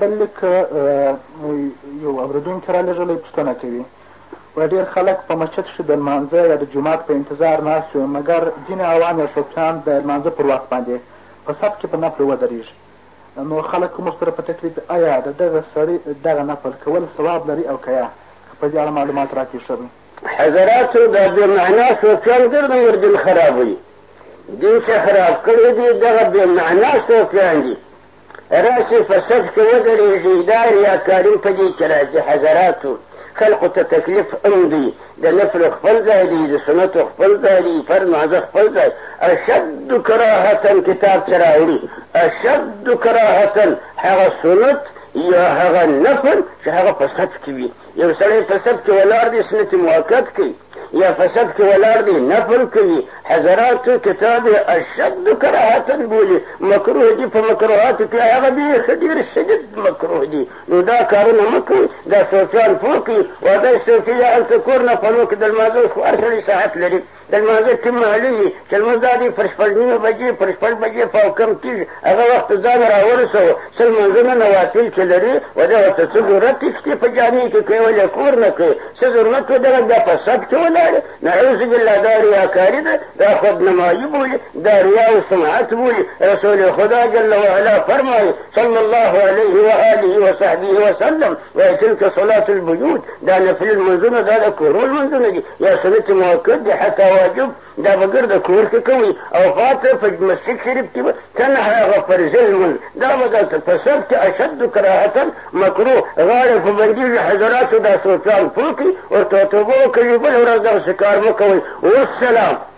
بل لیک یو اورېدونکي رالېږلی پوښتنه کوي، وایي ډېر خلک په مسجد کښې د لمانځه یا د جومات په انتظار ناست وي، مګر ځینې عوام یا صوفیان د لمانځه پر وخت باندې په صف کښې په نفل ودرېږي. نو خلک هم ورسره په تکلیف دي، آیا د دغه سړي دغه نفل کول ثواب لري او که یا؟ که په دې اړه معلومات راکړي ښه وي. حضراتو دا بېمعنا صوفیان ګرده دین خرابوي، دین چې خراب کړی دي دغه بېمعنا صوفیان دي. راشي په صف کې ودرېږي، دا ریاکاري په دې کې راځي. حضراتو خلقو ته تکلیف هم دی، د نفلو خپل ځای دی، د سنتو خپل ځای دی، فرض مانځه خپل ځای. اشد کراهتن کتاب چې راوړي، اشد کراهتن هغه سنت یا هغه نفل چې هغه په صف کې وي. یو سړی په صف کې ولاړ دی، سنت موقت کوي، یا په صف کې ولاړ دی نفل کوي. حضراتو کتاب اشد کراهتن بولي، مکروه دي. په مکروهاتو کې هغه ډېر شدید مکروه دي. نو دا کارونه مه کوئ، دا صوفیان پوه کوي. وادی صوفي یا هلته کور نه پلو کې د لمانځه خو هر سړی ساعت لري، د لمانځه ټیم معلوم وي چې لمونځ دا دی پر شپږ نیمه بجې پر شپږ بجې په کم کېږي، هغه وخت ځان راورسوه. څه لمونځونه نوافل چې لري وده ورته څه ضرورت دی چې په جامې کې کوي ولې کور نه کوي، څه ضرورت ودغه بیا په صف کې ولاړې. نعوذ بالله دا ریاکاري ده، دا خودنمایي بولي، دا ریا و سمعت بولي. رسول خدا جل وعلا فرمایي صلی الله علیه وآله وصحبه وسلم وایي تلک صلاة البیوت، دا نفل المنځونه دا د کورو لمونځونه دي، یا سنت موقت دي حتی واجب، دا به ګرده کور کې کوي. او فاته په مسجد شریف کې به تنه هغه فرض لمونځ دا به د په صف کې اشد کراهتن مکروه غاړې په بندېږي. حضراتو دا صوفیان پوه کړي، ورته توبه وکړي، بله ورځ دغسې کار مه کوئ. والسلام.